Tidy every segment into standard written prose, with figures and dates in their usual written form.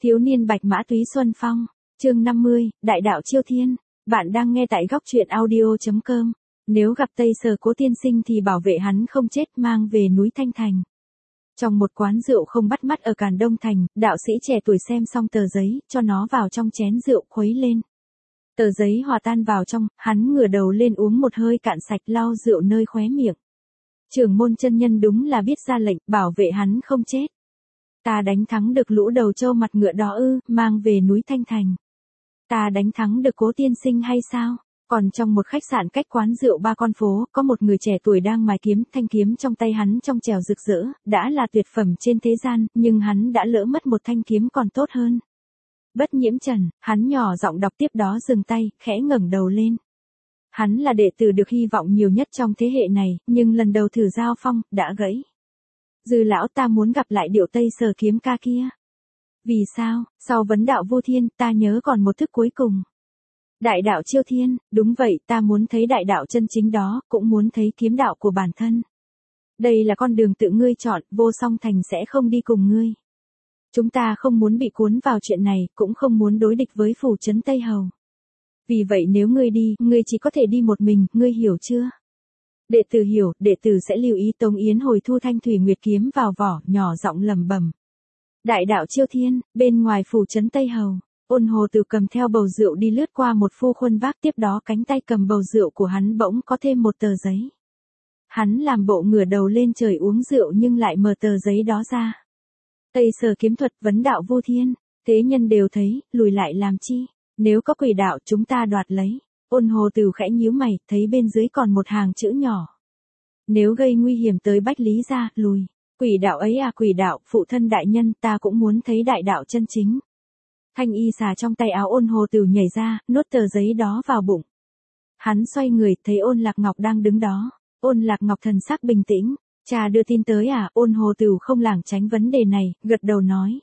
Thiếu niên bạch mã túy xuân phong, chương 50, Đại đạo chiêu thiên. Bạn đang nghe tại góc truyện audio.com. Nếu gặp Tây Sở Cố tiên sinh thì bảo vệ hắn không chết, mang về núi Thanh Thành. Trong một quán rượu không bắt mắt ở Càn Đông Thành, đạo sĩ trẻ tuổi xem xong tờ giấy, cho nó vào trong chén rượu khuấy lên. Tờ giấy hòa tan vào trong, hắn ngửa đầu lên uống một hơi cạn sạch, lau rượu nơi khóe miệng. Trưởng môn chân nhân đúng là biết ra lệnh, bảo vệ hắn không chết. Ta đánh thắng được lũ đầu trâu mặt ngựa đó ư, mang về núi Thanh Thành. Ta đánh thắng được Cố tiên sinh hay sao? Còn trong một khách sạn cách quán rượu 3 con phố, có một người trẻ tuổi đang mài kiếm, thanh kiếm trong tay hắn trong trẻo rực rỡ, đã là tuyệt phẩm trên thế gian, nhưng hắn đã lỡ mất một thanh kiếm còn tốt hơn. Bất Nhiễm Trần, hắn nhỏ giọng đọc, tiếp đó dừng tay, khẽ ngẩng đầu lên. Hắn là đệ tử được hy vọng nhiều nhất trong thế hệ này, nhưng lần đầu thử giao phong, đã gãy. Dư lão, ta muốn gặp lại điệu Tây Sở kiếm ca kia. Vì sao? Sau vấn đạo vô thiên, ta nhớ còn một thức cuối cùng. Đại đạo chiêu thiên, đúng vậy, ta muốn thấy đại đạo chân chính đó, cũng muốn thấy kiếm đạo của bản thân. Đây là con đường tự ngươi chọn, Vô Song Thành sẽ không đi cùng ngươi. Chúng ta không muốn bị cuốn vào chuyện này, cũng không muốn đối địch với phủ trấn Tây Hầu. Vì vậy nếu ngươi đi, ngươi chỉ có thể đi một mình, ngươi hiểu chưa? Đệ tử hiểu, đệ tử sẽ lưu ý. Tống Yến hồi thu thanh thủy nguyệt kiếm vào vỏ, nhỏ giọng lẩm bẩm. Đại đạo chiêu thiên, bên ngoài phủ trấn Tây Hầu, Ôn Hồ Tử cầm theo bầu rượu đi lướt qua một phu khuân vác, tiếp đó cánh tay cầm bầu rượu của hắn bỗng có thêm một tờ giấy. Hắn làm bộ ngửa đầu lên trời uống rượu nhưng lại mở tờ giấy đó ra. Tây Sở kiếm thuật, vấn đạo vô thiên, thế nhân đều thấy, lùi lại làm chi, nếu có quỷ đạo chúng ta đoạt lấy. Ôn Hồ Tử khẽ nhíu mày, thấy bên dưới còn một hàng chữ nhỏ. Nếu gây nguy hiểm tới Bách Lý gia, lùi. Quỷ đạo ấy à, quỷ đạo, phụ thân đại nhân, ta cũng muốn thấy đại đạo chân chính. Thanh y xà trong tay áo Ôn Hồ Tử nhảy ra, nuốt tờ giấy đó vào bụng. Hắn xoay người, thấy Ôn Lạc Ngọc đang đứng đó. Ôn Lạc Ngọc thần sắc bình tĩnh. Cha đưa tin tới à? Ôn Hồ Tử không lảng tránh vấn đề này, gật đầu nói.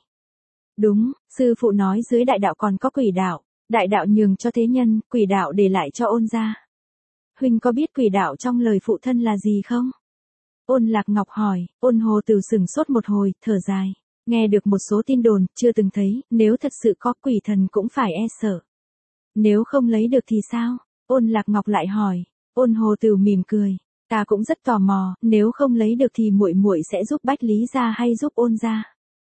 Đúng, sư phụ nói dưới đại đạo còn có quỷ đạo. Đại đạo nhường cho thế nhân, quỷ đạo để lại cho Ôn gia. Huynh có biết quỷ đạo trong lời phụ thân là gì không? Ôn Lạc Ngọc hỏi. Ôn Hồ Tử sững sốt một hồi, thở dài. Nghe được một số tin đồn, chưa từng thấy, nếu thật sự có quỷ thần cũng phải e sợ. Nếu không lấy được thì sao? Ôn Lạc Ngọc lại hỏi. Ôn Hồ Tử mỉm cười. Ta cũng rất tò mò, nếu không lấy được thì muội muội sẽ giúp Bách Lý gia hay giúp Ôn gia?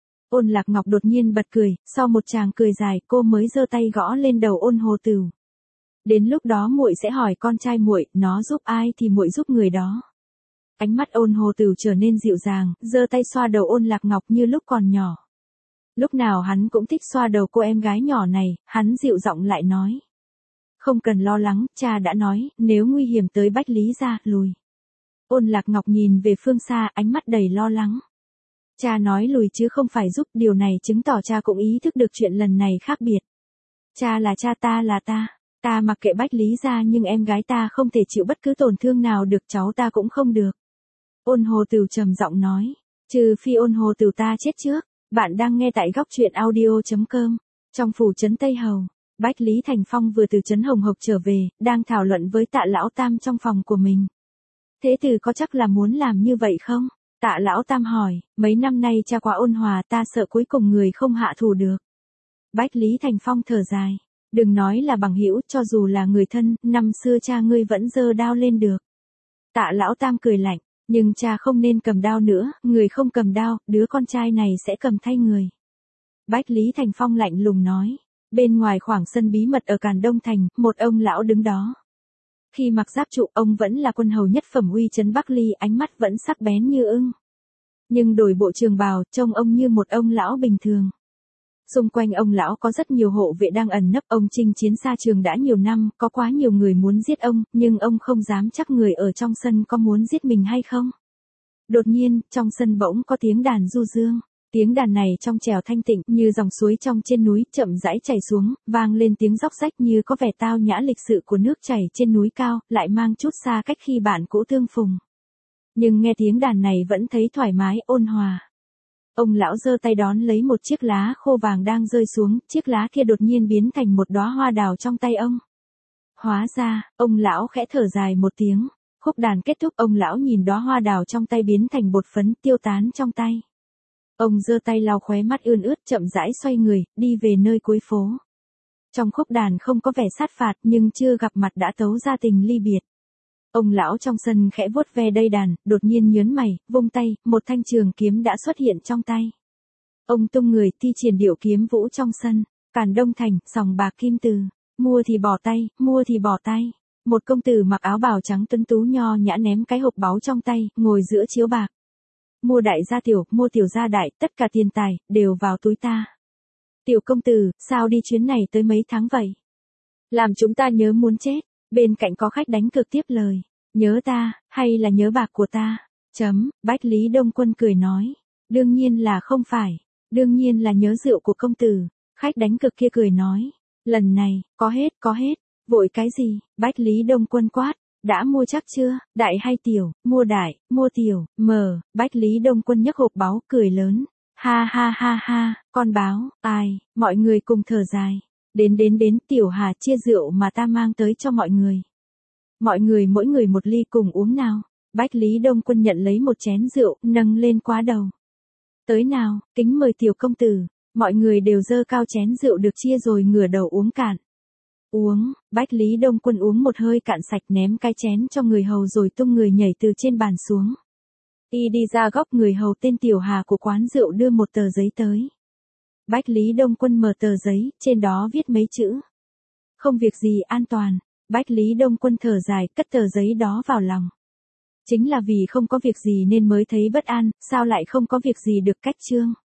Ôn Lạc Ngọc đột nhiên bật cười, sau một tràng cười dài, cô mới giơ tay gõ lên đầu Ôn Hồ Tử. Đến lúc đó muội sẽ hỏi con trai muội, nó giúp ai thì muội giúp người đó. Ánh mắt Ôn Hồ Tử trở nên dịu dàng, giơ tay xoa đầu Ôn Lạc Ngọc như lúc còn nhỏ. Lúc nào hắn cũng thích xoa đầu cô em gái nhỏ này, hắn dịu giọng lại nói. Không cần lo lắng, cha đã nói, nếu nguy hiểm tới Bách Lý gia, lùi. Ôn Lạc Ngọc nhìn về phương xa, ánh mắt đầy lo lắng. Cha nói lùi chứ không phải giúp, điều này chứng tỏ cha cũng ý thức được chuyện lần này khác biệt. Cha là cha, ta là ta. Ta mặc kệ Bách Lý gia nhưng em gái ta không thể chịu bất cứ tổn thương nào được, cháu ta cũng không được. Ôn Hồ Tử trầm giọng nói. Trừ phi Ôn Hồ Tử ta chết trước. Bạn đang nghe tại góc truyện audio.com. Trong phủ trấn Tây Hầu, Bách Lý Thành Phong vừa từ trấn Hồng Hộc trở về, đang thảo luận với Tạ Lão Tam trong phòng của mình. Thế tử có chắc là muốn làm như vậy không? Tạ Lão Tam hỏi. Mấy năm nay cha quá ôn hòa, ta sợ cuối cùng người không hạ thủ được. Bách Lý Thành Phong thở dài. Đừng nói là bằng hữu, cho dù là người thân, năm xưa cha ngươi vẫn giơ đao lên được. Tạ Lão Tam cười lạnh. Nhưng cha không nên cầm đao nữa, người không cầm đao, đứa con trai này sẽ cầm thay người. Bách Lý Thành Phong lạnh lùng nói. Bên ngoài khoảng sân bí mật ở Càn Đông Thành, một ông lão đứng đó. Khi mặc giáp trụ, ông vẫn là quân hầu nhất phẩm uy trấn Bắc Ly, ánh mắt vẫn sắc bén như ưng. Nhưng đổi bộ trường bào, trông ông như một ông lão bình thường. Xung quanh ông lão có rất nhiều hộ vệ đang ẩn nấp, ông chinh chiến xa trường đã nhiều năm, có quá nhiều người muốn giết ông, nhưng ông không dám chắc người ở trong sân có muốn giết mình hay không. Đột nhiên, trong sân bỗng có tiếng đàn du dương. Tiếng đàn này trong trẻo thanh tịnh như dòng suối trong trên núi chậm rãi chảy xuống, vang lên tiếng róc rách như có vẻ tao nhã lịch sự của nước chảy trên núi cao, lại mang chút xa cách khi bạn cũ tương phùng. Nhưng nghe tiếng đàn này vẫn thấy thoải mái, ôn hòa. Ông lão giơ tay đón lấy một chiếc lá khô vàng đang rơi xuống, chiếc lá kia đột nhiên biến thành một đóa hoa đào trong tay ông. Hóa ra, ông lão khẽ thở dài một tiếng. Khúc đàn kết thúc, ông lão nhìn đóa hoa đào trong tay biến thành bột phấn tiêu tán trong tay. Ông giơ tay lau khóe mắt ươn ướt chậm rãi xoay người, đi về nơi cuối phố. Trong khúc đàn không có vẻ sát phạt nhưng chưa gặp mặt đã tấu ra tình ly biệt. Ông lão trong sân khẽ vuốt ve đầy đàn, đột nhiên nhớn mày, vung tay, một thanh trường kiếm đã xuất hiện trong tay. Ông tung người thi triển điệu kiếm vũ trong sân, Càn Đông Thành, sòng bạc Kim Từ, mua thì bỏ tay, mua thì bỏ tay. Một công tử mặc áo bào trắng tuấn tú nho nhã ném cái hộp báu trong tay, ngồi giữa chiếu bạc. Mua đại gia tiểu, mua tiểu gia đại, tất cả tiền tài, đều vào túi ta. Tiểu công tử, sao đi chuyến này tới mấy tháng vậy? Làm chúng ta nhớ muốn chết. Bên cạnh có khách đánh cược tiếp lời. Nhớ ta, hay là nhớ bạc của ta? Bách Lý Đông Quân cười nói. Đương nhiên là không phải. Đương nhiên là nhớ rượu của công tử. Khách đánh cược kia cười nói. Lần này, có hết. Vội cái gì? Bách Lý Đông Quân quát. Đã mua chắc chưa? Đại hay tiểu? Mua đại, mua tiểu, Bách Lý Đông Quân nhấc hộp báu, cười lớn. Ha ha ha ha, con báo, ai, mọi người cùng thở dài. Đến, Tiểu Hà chia rượu mà ta mang tới cho mọi người. Mọi người mỗi người một ly cùng uống nào. Bách Lý Đông Quân nhận lấy một chén rượu, nâng lên quá đầu. Tới nào, kính mời tiểu công tử. Mọi người đều dơ cao chén rượu được chia rồi ngửa đầu uống cạn. Uống, Bách Lý Đông Quân uống một hơi cạn sạch ném cái chén cho người hầu rồi tung người nhảy từ trên bàn xuống. Y đi ra góc người hầu tên Tiểu Hà của quán rượu đưa một tờ giấy tới. Bách Lý Đông Quân mở tờ giấy, trên đó viết mấy chữ. Không việc gì an toàn. Bách Lý Đông Quân thở dài, cất tờ giấy đó vào lòng. Chính là vì không có việc gì nên mới thấy bất an, sao lại không có việc gì được cách chương.